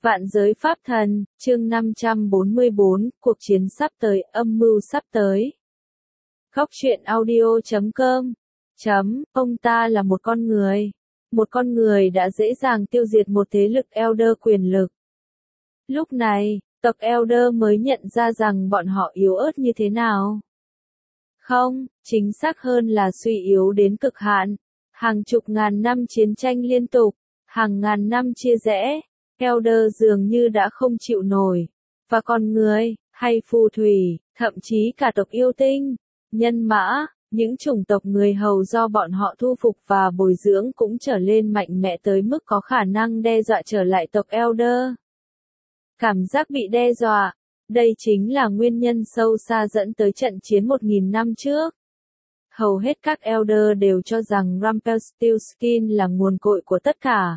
Vạn giới pháp thần, chương 544, cuộc chiến sắp tới, âm mưu sắp tới. Góc truyện audio.com. Ông ta là một con người đã dễ dàng tiêu diệt một thế lực Elder quyền lực. Lúc này, tộc Elder mới nhận ra rằng bọn họ yếu ớt như thế nào. Không, chính xác hơn là suy yếu đến cực hạn. Hàng chục ngàn năm chiến tranh liên tục, hàng ngàn năm chia rẽ. Elder dường như đã không chịu nổi, và con người, hay phù thủy, thậm chí cả tộc yêu tinh, nhân mã, những chủng tộc người hầu do bọn họ thu phục và bồi dưỡng cũng trở lên mạnh mẽ tới mức có khả năng đe dọa trở lại tộc Elder. Cảm giác bị đe dọa, đây chính là nguyên nhân sâu xa dẫn tới trận chiến 1000 năm trước. Hầu hết các Elder đều cho rằng Rumpelstiltskin là nguồn cội của tất cả.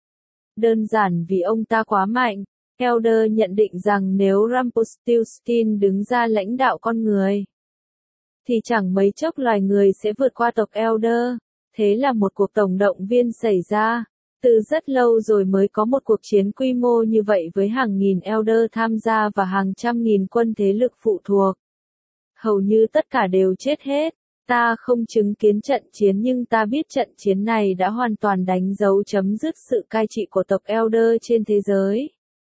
Đơn giản vì ông ta quá mạnh, Elder nhận định rằng nếu Rumpelstiltskin đứng ra lãnh đạo con người, thì chẳng mấy chốc loài người sẽ vượt qua tộc Elder. Thế là một cuộc tổng động viên xảy ra. Từ rất lâu rồi mới có một cuộc chiến quy mô như vậy với hàng nghìn Elder tham gia và hàng trăm nghìn quân thế lực phụ thuộc. Hầu như tất cả đều chết hết. Ta không chứng kiến trận chiến nhưng ta biết trận chiến này đã hoàn toàn đánh dấu chấm dứt sự cai trị của tộc Elder trên thế giới.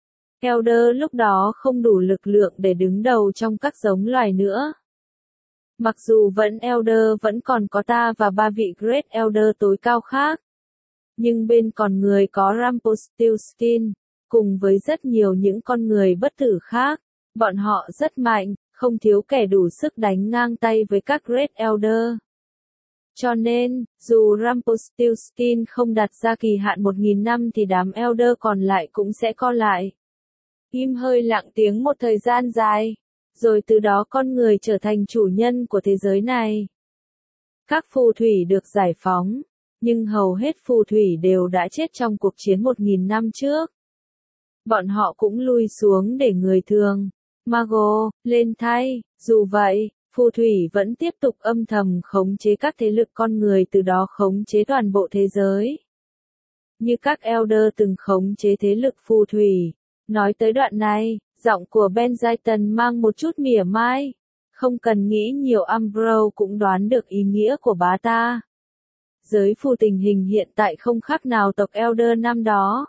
Elder lúc đó không đủ lực lượng để đứng đầu trong các giống loài nữa. Mặc dù Elder vẫn còn có ta và 3 vị Great Elder tối cao khác. Nhưng bên con người có Rumpelstiltskin, cùng với rất nhiều những con người bất tử khác. Bọn họ rất mạnh, không thiếu kẻ đủ sức đánh ngang tay với các Great Elder. Cho nên, dù Rumpelstiltskin không đặt ra kỳ hạn 1000 năm thì đám Elder còn lại cũng sẽ co lại. Im hơi lặng tiếng một thời gian dài, rồi từ đó con người trở thành chủ nhân của thế giới này. Các phù thủy được giải phóng, nhưng hầu hết phù thủy đều đã chết trong cuộc chiến 1000 năm trước. Bọn họ cũng lui xuống để người thường, Mago, lên thay. Dù vậy, phù thủy vẫn tiếp tục âm thầm khống chế các thế lực con người, từ đó khống chế toàn bộ thế giới. Như các Elder từng khống chế thế lực phù thủy. Nói tới đoạn này, giọng của Benjamin mang một chút mỉa mai. Không cần nghĩ nhiều, Ambrose cũng đoán được ý nghĩa của bá ta. Giới phù tình hình hiện tại không khác nào tộc Elder năm đó.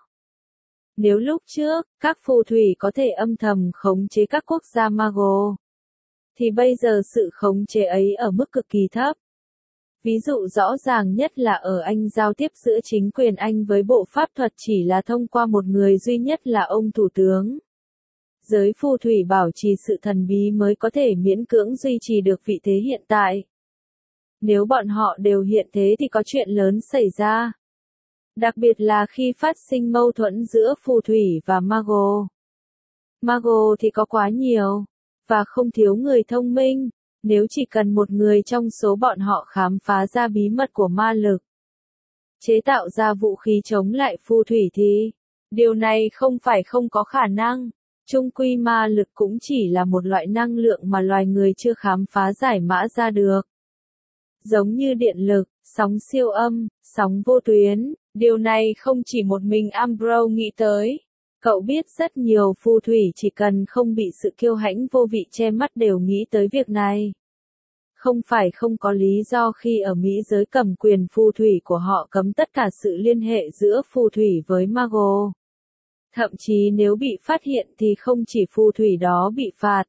Nếu lúc trước, các phù thủy có thể âm thầm khống chế các quốc gia Mago, thì bây giờ sự khống chế ấy ở mức cực kỳ thấp. Ví dụ rõ ràng nhất là ở Anh, giao tiếp giữa chính quyền Anh với bộ pháp thuật chỉ là thông qua một người duy nhất là ông thủ tướng. Giới phù thủy bảo trì sự thần bí mới có thể miễn cưỡng duy trì được vị thế hiện tại. Nếu bọn họ đều hiện thế thì có chuyện lớn xảy ra. Đặc biệt là khi phát sinh mâu thuẫn giữa phù thủy và Mago. Mago thì có quá nhiều, và không thiếu người thông minh. Nếu chỉ cần một người trong số bọn họ khám phá ra bí mật của ma lực, chế tạo ra vũ khí chống lại phù thủy thì, điều này không phải không có khả năng. Chung quy ma lực cũng chỉ là một loại năng lượng mà loài người chưa khám phá giải mã ra được. Giống như điện lực, sóng siêu âm, sóng vô tuyến, điều này không chỉ một mình Ambrose nghĩ tới. Cậu biết rất nhiều phù thủy chỉ cần không bị sự kiêu hãnh vô vị che mắt đều nghĩ tới việc này. Không phải không có lý do khi ở Mỹ giới cầm quyền phù thủy của họ cấm tất cả sự liên hệ giữa phù thủy với Mago. Thậm chí nếu bị phát hiện thì không chỉ phù thủy đó bị phạt,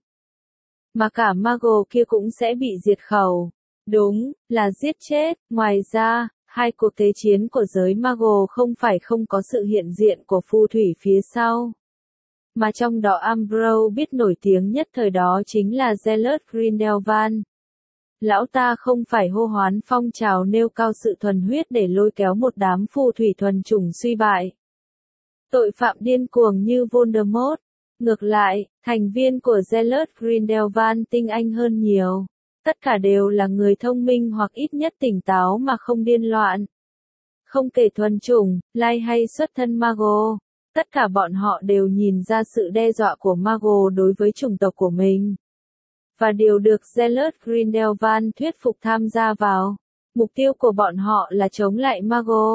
mà cả Mago kia cũng sẽ bị diệt khẩu. Đúng, là giết chết. Ngoài ra, hai cuộc thế chiến của giới Mago không phải không có sự hiện diện của phù thủy phía sau. Mà trong đó Ambrose biết nổi tiếng nhất thời đó chính là Zealot Grindelwald. Lão ta không phải hô hoán phong trào nêu cao sự thuần huyết để lôi kéo một đám phù thủy thuần chủng suy bại. Tội phạm điên cuồng như Voldemort. Ngược lại, thành viên của Zealot Grindelwald tinh anh hơn nhiều. Tất cả đều là người thông minh hoặc ít nhất tỉnh táo mà không điên loạn. Không kể thuần chủng, lai hay xuất thân Mago, tất cả bọn họ đều nhìn ra sự đe dọa của Mago đối với chủng tộc của mình. Và điều được Zealot Grindelwald thuyết phục tham gia vào. Mục tiêu của bọn họ là chống lại Mago,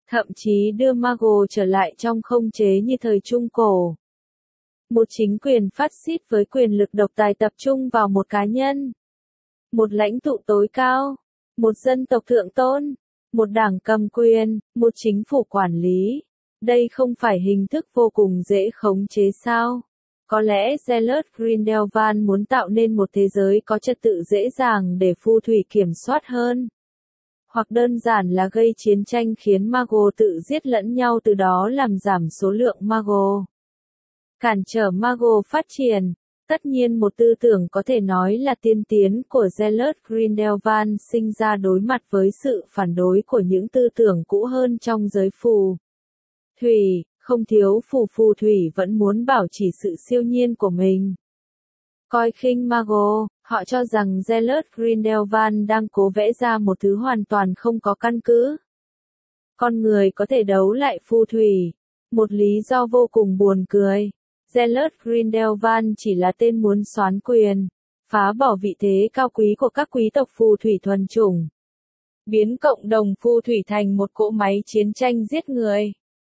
thậm chí đưa Mago trở lại trong không chế như thời Trung Cổ. Một chính quyền phát xít với quyền lực độc tài tập trung vào một cá nhân, một lãnh tụ tối cao, một dân tộc thượng tôn, một đảng cầm quyền, một chính phủ quản lý. Đây không phải hình thức vô cùng dễ khống chế sao? Có lẽ Gellert Grindelwald muốn tạo nên một thế giới có trật tự dễ dàng để phù thủy kiểm soát hơn. Hoặc đơn giản là gây chiến tranh khiến Mago tự giết lẫn nhau, từ đó làm giảm số lượng Mago. Cản trở Mago phát triển. Tất nhiên một tư tưởng có thể nói là tiên tiến của Gellert Grindelwald sinh ra đối mặt với sự phản đối của những tư tưởng cũ hơn trong giới phù thủy. Không thiếu phù thủy vẫn muốn bảo trì sự siêu nhiên của mình. Coi khinh Mago, họ cho rằng Gellert Grindelwald đang cố vẽ ra một thứ hoàn toàn không có căn cứ. Con người có thể đấu lại phù thủy. Một lý do vô cùng buồn cười. Gellert Grindelwald chỉ là tên muốn soán quyền, phá bỏ vị thế cao quý của các quý tộc phù thủy thuần chủng, biến cộng đồng phù thủy thành một cỗ máy chiến tranh giết người.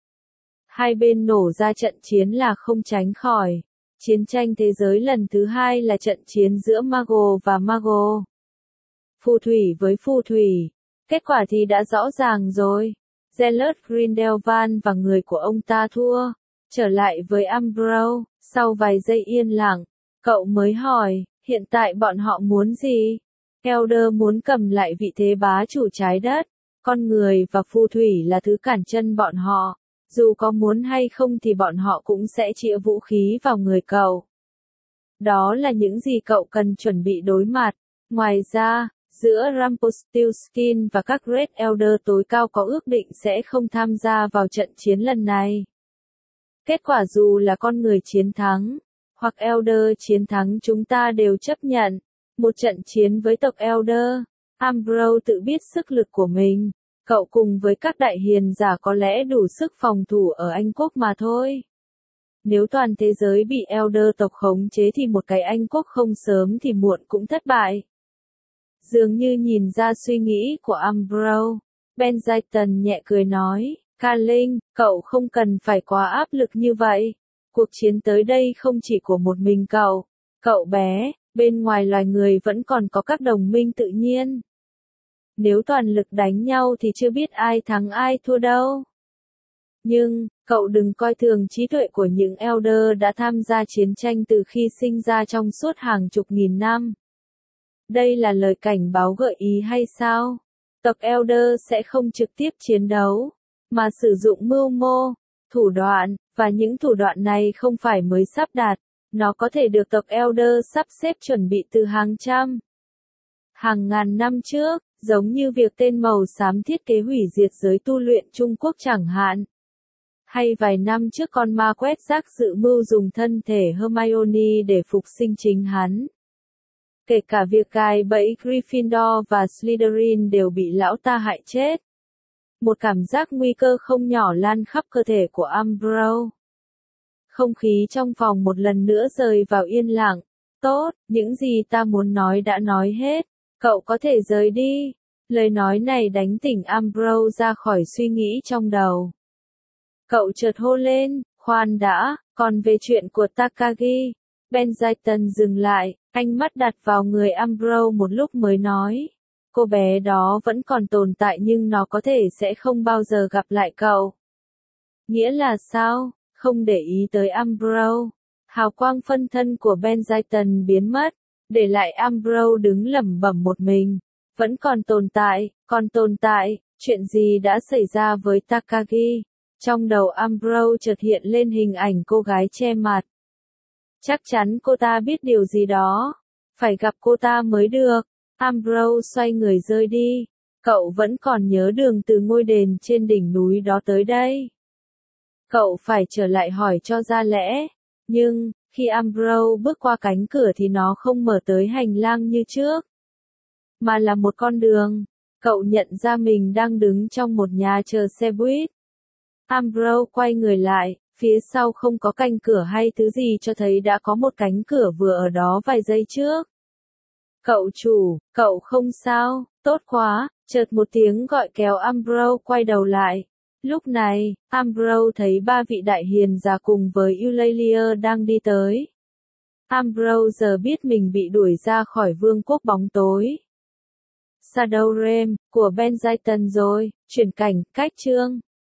Hai bên nổ ra trận chiến là không tránh khỏi. Chiến tranh thế giới lần thứ hai là trận chiến giữa Mago và Mago. Phù thủy với phù thủy. Kết quả thì đã rõ ràng rồi. Gellert Grindelwald và người của ông ta thua. Trở lại với Umbro, sau vài giây yên lặng, cậu mới hỏi, hiện tại bọn họ muốn gì? Elder muốn cầm lại vị thế bá chủ trái đất. Con người và phù thủy là thứ cản chân bọn họ. Dù có muốn hay không thì bọn họ cũng sẽ chĩa vũ khí vào người cậu. Đó là những gì cậu cần chuẩn bị đối mặt. Ngoài ra, giữa Rumpelstiltskin và các Red Elder tối cao có ước định sẽ không tham gia vào trận chiến lần này. Kết quả dù là con người chiến thắng, hoặc Elder chiến thắng, chúng ta đều chấp nhận. Một trận chiến với tộc Elder. Umbro tự biết sức lực của mình. Cậu cùng với các đại hiền giả có lẽ đủ sức phòng thủ ở Anh quốc mà thôi. Nếu toàn thế giới bị Elder tộc khống chế thì một cái Anh quốc không sớm thì muộn cũng thất bại. Dường như nhìn ra suy nghĩ của Umbro, Benzaiten nhẹ cười nói, Carling, cậu không cần phải quá áp lực như vậy. Cuộc chiến tới đây không chỉ của một mình cậu. Cậu bé, bên ngoài loài người vẫn còn có các đồng minh tự nhiên. Nếu toàn lực đánh nhau thì chưa biết ai thắng ai thua đâu. Nhưng, cậu đừng coi thường trí tuệ của những Elder đã tham gia chiến tranh từ khi sinh ra trong suốt hàng chục nghìn năm. Đây là lời cảnh báo gợi ý hay sao? Tộc Elder sẽ không trực tiếp chiến đấu, mà sử dụng mưu mô, thủ đoạn, và những thủ đoạn này không phải mới sắp đặt. Nó có thể được tộc Elder sắp xếp chuẩn bị từ hàng trăm, hàng ngàn năm trước. Giống như việc tên màu xám thiết kế hủy diệt giới tu luyện Trung Quốc chẳng hạn. Hay vài năm trước con ma quét rác dự mưu dùng thân thể Hermione để phục sinh chính hắn. Kể cả việc gài bẫy Gryffindor và Slytherin đều bị lão ta hại chết. Một cảm giác nguy cơ không nhỏ lan khắp cơ thể của Umbro. Không khí trong phòng một lần nữa rơi vào yên lặng. Tốt, những gì ta muốn nói đã nói hết. Cậu có thể rời đi. Lời nói này đánh tỉnh Umbro ra khỏi suy nghĩ trong đầu. Cậu chợt hô lên, khoan đã, còn về chuyện của Takagi. Benzaiten dừng lại, ánh mắt đặt vào người Umbro một lúc mới nói. Cô bé đó vẫn còn tồn tại nhưng nó có thể sẽ không bao giờ gặp lại cậu. Nghĩa là sao? Không để ý tới Umbro. Hào quang phân thân của Benzaiten biến mất. Để lại Umbro đứng lẩm bẩm một mình. Vẫn còn tồn tại, chuyện gì đã xảy ra với Takagi? Trong đầu Umbro chợt hiện lên hình ảnh cô gái che mặt. Chắc chắn cô ta biết điều gì đó. Phải gặp cô ta mới được. Umbro xoay người rời đi. Cậu vẫn còn nhớ đường từ ngôi đền trên đỉnh núi đó tới đây. Cậu phải trở lại hỏi cho ra lẽ. Nhưng, khi Umbro bước qua cánh cửa thì nó không mở tới hành lang như trước, mà là một con đường. Cậu nhận ra mình đang đứng trong một nhà chờ xe buýt. Umbro quay người lại, phía sau không có cánh cửa hay thứ gì cho thấy đã có một cánh cửa vừa ở đó vài giây trước. Cậu chủ, cậu không sao, tốt quá, chợt một tiếng gọi kéo Umbro quay đầu lại. Lúc này, Ambrose thấy ba vị đại hiền giả cùng với Eulalia đang đi tới. Ambrose giờ biết mình bị đuổi ra khỏi vương quốc bóng tối Shadowrealm của Benzaiten rồi. Chuyển cảnh, cách chương